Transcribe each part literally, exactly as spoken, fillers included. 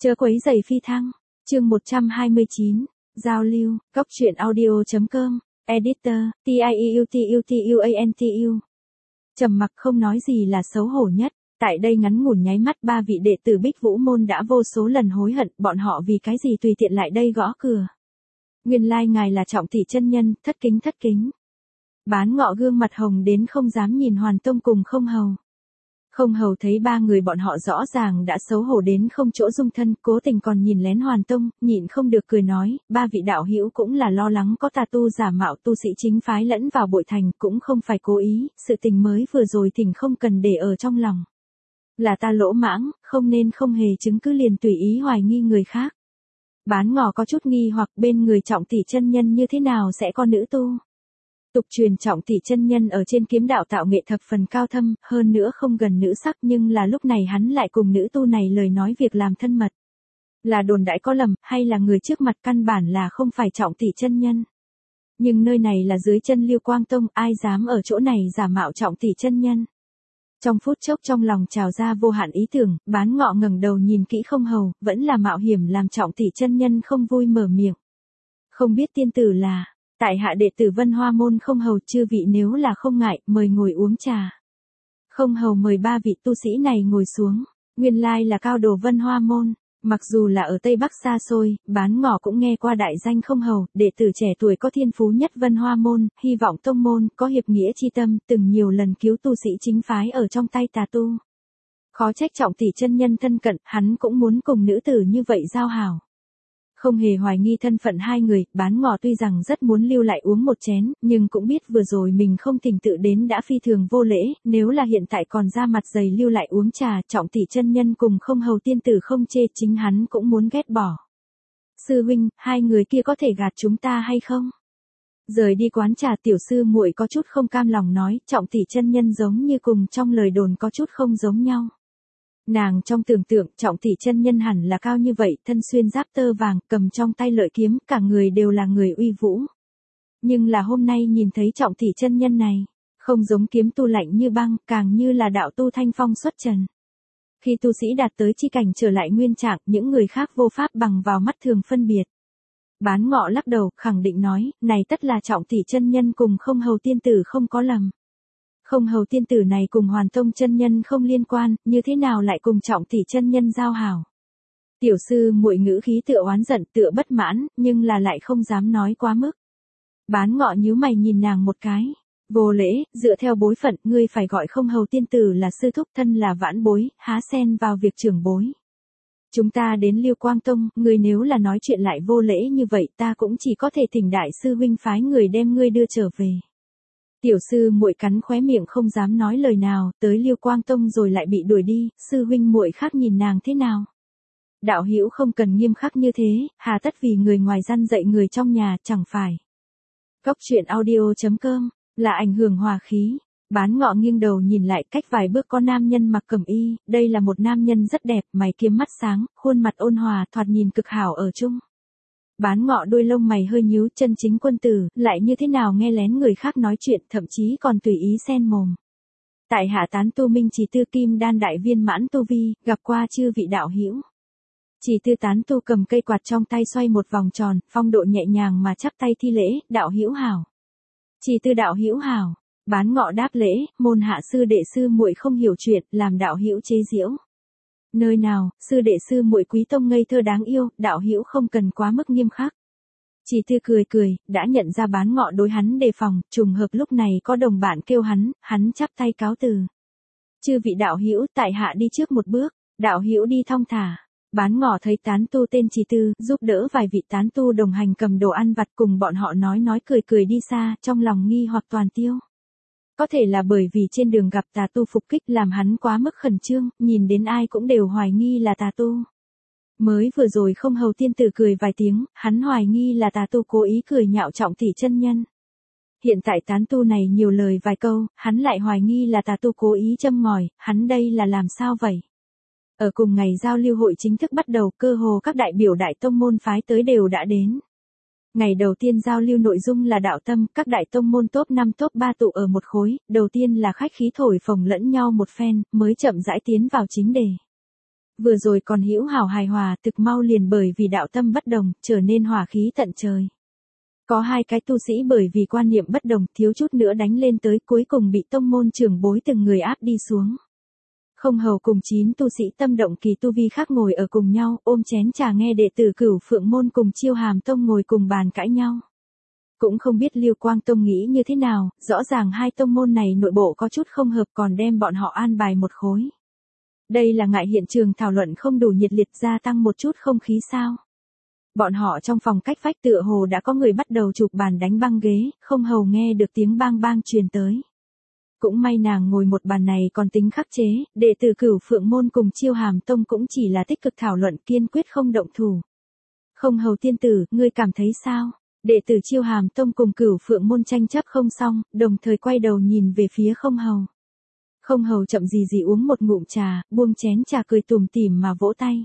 Chớ quấy rầy phi thăng. Chương một trăm hai mươi chín. Giao lưu. Góc truyện audio chấm com. Editor. T I E U T U T U A N T U. Trầm mặc không nói gì là xấu hổ nhất. Tại đây ngắn ngủn nháy mắt ba vị đệ tử Bích Vũ môn đã vô số lần hối hận bọn họ vì cái gì tùy tiện lại đây gõ cửa. Nguyên lai ngài là Trọng Tỷ chân nhân, thất kính thất kính. Bán Ngọ gương mặt hồng đến không dám nhìn Hoàn Tông cùng Không Hầu. Không Hầu thấy ba người bọn họ rõ ràng đã xấu hổ đến không chỗ dung thân, cố tình còn nhìn lén Hoàn Tông, nhịn không được cười nói, ba vị đạo hữu cũng là lo lắng có tà tu giả mạo tu sĩ chính phái lẫn vào bội thành, cũng không phải cố ý, sự tình mới vừa rồi thỉnh không cần để ở trong lòng. Là ta lỗ mãng, không nên không hề chứng cứ liền tùy ý hoài nghi người khác. Bán Ngọ có chút nghi hoặc bên người Trọng Tỷ chân nhân như thế nào sẽ có nữ tu. Tục truyền Trọng Tỷ chân nhân ở trên kiếm đạo tạo nghệ thập phần cao thâm, hơn nữa không gần nữ sắc, nhưng là lúc này hắn lại cùng nữ tu này lời nói việc làm thân mật. Là đồn đại có lầm, hay là người trước mặt căn bản là không phải Trọng Tỷ chân nhân. Nhưng nơi này là dưới chân Liêu Quang Tông, ai dám ở chỗ này giả mạo Trọng Tỷ chân nhân. Trong phút chốc trong lòng trào ra vô hạn ý tưởng, Bán Ngọ ngẩng đầu nhìn kỹ Không Hầu, vẫn là mạo hiểm làm Trọng Tỷ chân nhân không vui mở miệng. Không biết tiên tử là, tại hạ đệ tử Vân Hoa môn Không Hầu, chư vị nếu là không ngại, mời ngồi uống trà. Không Hầu mời ba vị tu sĩ này ngồi xuống, nguyên lai là cao đồ Vân Hoa môn. Mặc dù là ở Tây Bắc xa xôi, Bán Ngọ cũng nghe qua đại danh Không Hầu, đệ tử trẻ tuổi có thiên phú nhất Vân Hoa môn, hy vọng tông môn, có hiệp nghĩa chi tâm, từng nhiều lần cứu tu sĩ chính phái ở trong tay tà tu. Khó trách Trọng Tỷ chân nhân thân cận, hắn cũng muốn cùng nữ tử như vậy giao hảo. Không hề hoài nghi thân phận hai người, Bán Ngọ tuy rằng rất muốn lưu lại uống một chén, nhưng cũng biết vừa rồi mình không tình tự đến đã phi thường vô lễ, nếu là hiện tại còn ra mặt dày lưu lại uống trà, Trọng Tỷ chân nhân cùng Không Hầu tiên tử không chê, chính hắn cũng muốn ghét bỏ. Sư huynh, hai người kia có thể gạt chúng ta hay không? Rời đi quán trà tiểu sư muội có chút không cam lòng nói, Trọng Tỷ chân nhân giống như cùng trong lời đồn có chút không giống nhau. Nàng trong tưởng tượng Trọng Tỷ chân nhân hẳn là cao như vậy, thân xuyên giáp tơ vàng, cầm trong tay lợi kiếm, cả người đều là người uy vũ. Nhưng là hôm nay nhìn thấy Trọng Tỷ chân nhân này, không giống kiếm tu lạnh như băng, càng như là đạo tu thanh phong xuất trần. Khi tu sĩ đạt tới chi cảnh trở lại nguyên trạng, những người khác vô pháp bằng vào mắt thường phân biệt. Bán Ngọ lắc đầu, khẳng định nói, này tất là Trọng Tỷ chân nhân cùng Không Hầu tiên tử không có lầm. Không Hầu tiên tử này cùng Hoàn Tông chân nhân không liên quan, như thế nào lại cùng Trọng Tỷ chân nhân giao hảo. Tiểu sư muội ngữ khí tựa oán giận, tựa bất mãn, nhưng là lại không dám nói quá mức. Bán Ngọ nhíu mày nhìn nàng một cái. Vô lễ, dựa theo bối phận, ngươi phải gọi Không Hầu tiên tử là sư thúc, thân là vãn bối, há xen vào việc trưởng bối. Chúng ta đến Liêu Quang Tông, ngươi nếu là nói chuyện lại vô lễ như vậy, ta cũng chỉ có thể thỉnh đại sư huynh phái người đem ngươi đưa trở về. Tiểu sư muội cắn khóe miệng không dám nói lời nào, tới Liêu Quang Tông rồi lại bị đuổi đi, sư huynh muội khác nhìn nàng thế nào? Đạo hữu không cần nghiêm khắc như thế, hà tất vì người ngoài răn dạy người trong nhà, chẳng phải. Góc truyện audio chấm com, là ảnh hưởng hòa khí. Bán Ngọ nghiêng đầu nhìn lại, cách vài bước có nam nhân mặc cẩm y, đây là một nam nhân rất đẹp, mày kiếm mắt sáng, khuôn mặt ôn hòa, thoạt nhìn cực hảo ở chung. Bán Ngọ đôi lông mày hơi nhíu, chân chính quân tử, lại như thế nào nghe lén người khác nói chuyện, thậm chí còn tùy ý xen mồm. Tại hạ tán tu Minh Chỉ Tư kim đan đại viên mãn tu vi, gặp qua chư vị đạo hữu. Chỉ Tư tán tu cầm cây quạt trong tay xoay một vòng tròn, phong độ nhẹ nhàng mà chắp tay thi lễ, đạo hữu hảo. Chỉ Tư đạo hữu hảo. Bán Ngọ đáp lễ, môn hạ sư đệ sư muội không hiểu chuyện, làm đạo hữu chế giễu. Nơi nào, sư đệ sư muội quý tông ngây thơ đáng yêu, đạo hữu không cần quá mức nghiêm khắc. Chỉ Tư cười cười, đã nhận ra Bán Ngọ đối hắn đề phòng, trùng hợp lúc này có đồng bạn kêu hắn, hắn chắp tay cáo từ. Chư vị đạo hữu, tại hạ đi trước một bước, đạo hữu đi thong thả. Bán Ngọ thấy tán tu tên Chỉ Tư, giúp đỡ vài vị tán tu đồng hành cầm đồ ăn vặt cùng bọn họ nói nói cười cười đi xa, trong lòng nghi hoặc toàn tiêu. Có thể là bởi vì trên đường gặp tà tu phục kích làm hắn quá mức khẩn trương, nhìn đến ai cũng đều hoài nghi là tà tu. Mới vừa rồi Không Hầu tiên tử cười vài tiếng, hắn hoài nghi là tà tu cố ý cười nhạo Trọng Tỷ chân nhân. Hiện tại tán tu này nhiều lời vài câu, hắn lại hoài nghi là tà tu cố ý châm ngòi, hắn đây là làm sao vậy? Ở cùng ngày giao lưu hội chính thức bắt đầu, cơ hồ các đại biểu đại tông môn phái tới đều đã đến. Ngày đầu tiên giao lưu nội dung là đạo tâm, các đại tông môn top năm top ba tụ ở một khối, đầu tiên là khách khí thổi phồng lẫn nhau một phen, mới chậm rãi tiến vào chính đề. Vừa rồi còn hữu hảo hài hòa, thực mau liền bởi vì đạo tâm bất đồng, trở nên hỏa khí tận trời. Có hai cái tu sĩ bởi vì quan niệm bất đồng, thiếu chút nữa đánh lên tới, cuối cùng bị tông môn trưởng bối từng người áp đi xuống. Không hầu cùng chín tu sĩ tâm động kỳ tu vi khác ngồi ở cùng nhau, ôm chén trà nghe đệ tử Cửu Phượng môn cùng Chiêu Hàm tông ngồi cùng bàn cãi nhau. Cũng không biết Liêu Quang tông nghĩ như thế nào, rõ ràng hai tông môn này nội bộ có chút không hợp, còn đem bọn họ an bài một khối. Đây là ngại hiện trường thảo luận không đủ nhiệt liệt, gia tăng một chút không khí sao? Bọn họ trong phòng cách vách tựa hồ đã có người bắt đầu chụp bàn đánh băng ghế, không hầu nghe được tiếng bang bang truyền tới. Cũng may nàng ngồi một bàn này còn tính khắc chế, đệ tử Cửu Phượng môn cùng Chiêu Hàm tông cũng chỉ là tích cực thảo luận, kiên quyết không động thủ. Không hầu tiên tử, ngươi cảm thấy sao? Đệ tử Chiêu Hàm tông cùng Cửu Phượng môn tranh chấp không xong, đồng thời quay đầu nhìn về phía không hầu. Không hầu chậm gì gì uống một ngụm trà, buông chén trà cười tủm tỉm mà vỗ tay.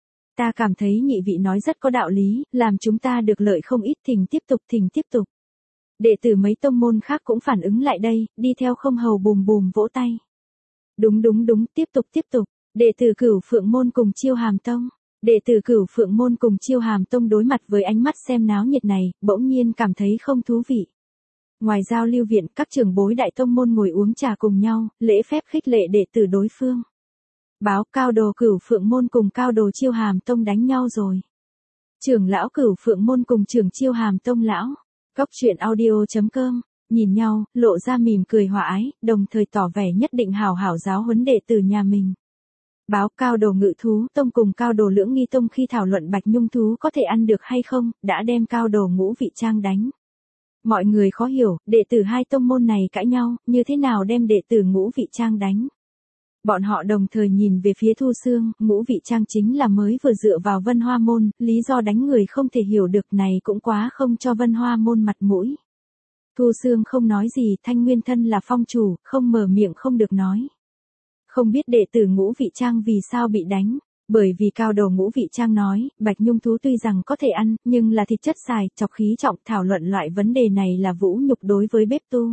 Ta cảm thấy nhị vị nói rất có đạo lý, làm chúng ta được lợi không ít, thỉnh tiếp tục, thỉnh tiếp tục. Đệ tử mấy tông môn khác cũng phản ứng lại đây, đi theo không hầu bùm bùm vỗ tay. Đúng đúng đúng, tiếp tục tiếp tục. Đệ tử Cửu Phượng môn cùng Chiêu Hàm tông. Đệ tử Cửu Phượng môn cùng Chiêu Hàm tông đối mặt với ánh mắt xem náo nhiệt này, bỗng nhiên cảm thấy không thú vị. Ngoài giao lưu viện, các trưởng bối đại tông môn ngồi uống trà cùng nhau, lễ phép khích lệ đệ tử đối phương. Báo cao đồ Cửu Phượng môn cùng cao đồ Chiêu Hàm tông đánh nhau rồi. Trưởng lão Cửu Phượng môn cùng trưởng Chiêu Hàm tông lão. Góc truyện audio chấm com, nhìn nhau, lộ ra mỉm cười hòa ái, đồng thời tỏ vẻ nhất định hào hảo giáo huấn đệ tử nhà mình. Báo cao đồ Ngự thú tông cùng cao đồ Lưỡng Nghi tông khi thảo luận bạch nhung thú có thể ăn được hay không, đã đem cao đồ Ngũ Vị Trang đánh. Mọi người khó hiểu, đệ tử hai tông môn này cãi nhau, như thế nào đem đệ tử Ngũ Vị Trang đánh. Bọn họ đồng thời nhìn về phía Thu Xương, Ngũ Vị Trang chính là mới vừa dựa vào Vân Hoa môn, lý do đánh người không thể hiểu được này cũng quá không cho Vân Hoa môn mặt mũi. Thu Xương không nói gì, Thanh Nguyên thân là phong chủ, không mở miệng không được nói. Không biết đệ tử Ngũ Vị Trang vì sao bị đánh, bởi vì cao đồ Ngũ Vị Trang nói, bạch nhung thú tuy rằng có thể ăn, nhưng là thịt chất xài, chọc khí trọng, thảo luận loại vấn đề này là vũ nhục đối với bếp tu.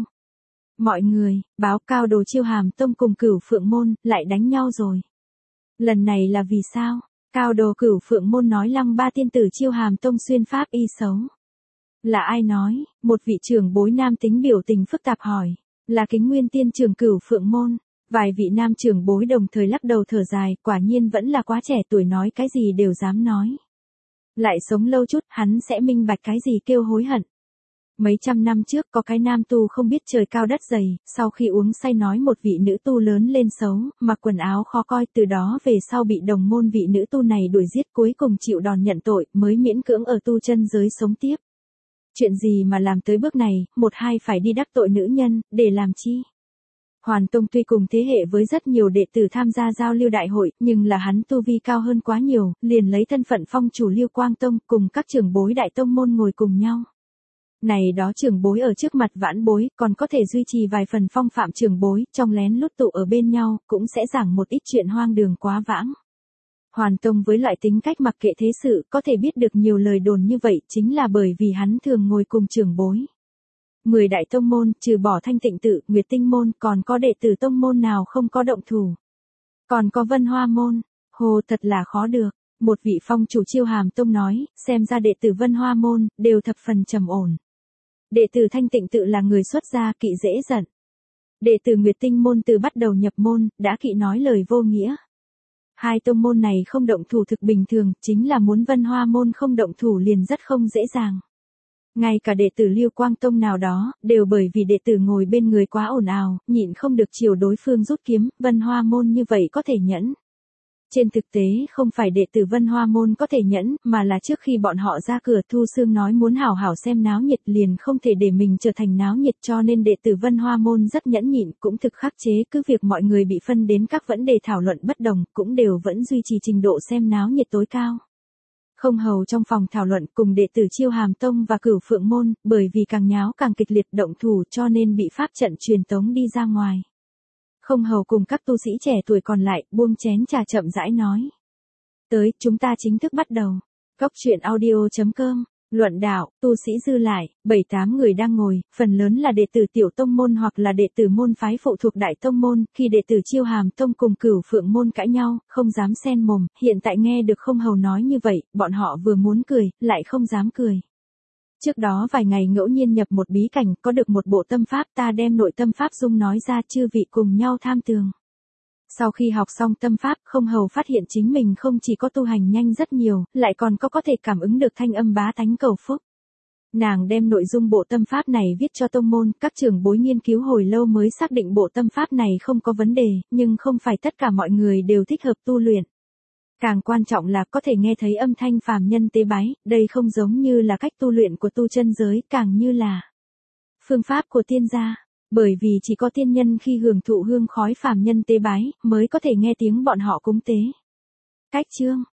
Mọi người, báo cao đồ Chiêu Hàm tông cùng Cửu Phượng môn, lại đánh nhau rồi. Lần này là vì sao? Cao đồ Cửu Phượng môn nói Lăng Ba tiên tử Chiêu Hàm tông xuyên pháp y xấu. Là ai nói? Một vị trưởng bối nam tính biểu tình phức tạp hỏi. Là Kính Nguyên tiên trưởng Cửu Phượng môn. Vài vị nam trưởng bối đồng thời lắc đầu thở dài, quả nhiên vẫn là quá trẻ tuổi, nói cái gì đều dám nói. Lại sống lâu chút, hắn sẽ minh bạch cái gì kêu hối hận. Mấy trăm năm trước có cái nam tu không biết trời cao đất dày, sau khi uống say nói một vị nữ tu lớn lên xấu, mặc quần áo khó coi, từ đó về sau bị đồng môn vị nữ tu này đuổi giết, cuối cùng chịu đòn nhận tội, mới miễn cưỡng ở tu chân giới sống tiếp. Chuyện gì mà làm tới bước này, một hai phải đi đắc tội nữ nhân, để làm chi? Hoàn Tông tuy cùng thế hệ với rất nhiều đệ tử tham gia giao lưu đại hội, nhưng là hắn tu vi cao hơn quá nhiều, liền lấy thân phận phong chủ Liêu Quang Tông cùng các trưởng bối đại tông môn ngồi cùng nhau. Này đó trưởng bối ở trước mặt vãn bối, còn có thể duy trì vài phần phong phạm trưởng bối, trong lén lút tụ ở bên nhau, cũng sẽ giảng một ít chuyện hoang đường quá vãng. Hoàn Tông với loại tính cách mặc kệ thế sự, có thể biết được nhiều lời đồn như vậy, chính là bởi vì hắn thường ngồi cùng trưởng bối. Mười đại tông môn, trừ bỏ Thanh Tịnh tự, Nguyệt Tinh môn, còn có đệ tử tông môn nào không có động thủ. Còn có Vân Hoa môn, hồ thật là khó được. Một vị phong chủ Chiêu Hàm tông nói, xem ra đệ tử Vân Hoa môn, đều thập phần trầm ổn. Đệ tử Thanh Tịnh tự là người xuất gia, kỵ dễ giận. Đệ tử Nguyệt Tinh môn từ bắt đầu nhập môn, đã kỵ nói lời vô nghĩa. Hai tông môn này không động thủ thực bình thường, chính là muốn Vân Hoa môn không động thủ liền rất không dễ dàng. Ngay cả đệ tử Liêu Quang Tông nào đó, đều bởi vì đệ tử ngồi bên người quá ồn ào, nhịn không được chiều đối phương rút kiếm, Vân Hoa môn như vậy có thể nhẫn. Trên thực tế không phải đệ tử Vân Hoa môn có thể nhẫn, mà là trước khi bọn họ ra cửa Thu Xương nói muốn hảo hảo xem náo nhiệt liền không thể để mình trở thành náo nhiệt, cho nên đệ tử Vân Hoa môn rất nhẫn nhịn, cũng thực khắc chế, cứ việc mọi người bị phân đến các vấn đề thảo luận bất đồng, cũng đều vẫn duy trì trình độ xem náo nhiệt tối cao. Không hầu trong phòng thảo luận cùng đệ tử Chiêu Hàm tông và Cửu Phượng môn, bởi vì càng nháo càng kịch liệt động thủ cho nên bị pháp trận truyền tống đi ra ngoài. Không hầu cùng các tu sĩ trẻ tuổi còn lại, buông chén trà chậm rãi nói. Tới, chúng ta chính thức bắt đầu. Góc truyện audio chấm com Luận đạo, tu sĩ dư lại, bảy tám người đang ngồi, phần lớn là đệ tử tiểu tông môn hoặc là đệ tử môn phái phụ thuộc đại tông môn, khi đệ tử Chiêu Hàm tông cùng Cửu Phượng môn cãi nhau, không dám xen mồm, hiện tại nghe được Không Hầu nói như vậy, bọn họ vừa muốn cười, lại không dám cười. Trước đó vài ngày ngẫu nhiên nhập một bí cảnh, có được một bộ tâm pháp, ta đem nội tâm pháp dung nói ra, chư vị cùng nhau tham tường. Sau khi học xong tâm pháp, Không Hầu phát hiện chính mình không chỉ có tu hành nhanh rất nhiều, lại còn có có thể cảm ứng được thanh âm bá tánh cầu phúc. Nàng đem nội dung bộ tâm pháp này viết cho tông môn, các trưởng bối nghiên cứu hồi lâu mới xác định bộ tâm pháp này không có vấn đề, nhưng không phải tất cả mọi người đều thích hợp tu luyện. Càng quan trọng là có thể nghe thấy âm thanh phàm nhân tế bái, đây không giống như là cách tu luyện của tu chân giới, càng như là phương pháp của tiên gia. Bởi vì chỉ có tiên nhân khi hưởng thụ hương khói phàm nhân tế bái, mới có thể nghe tiếng bọn họ cúng tế. Cách chương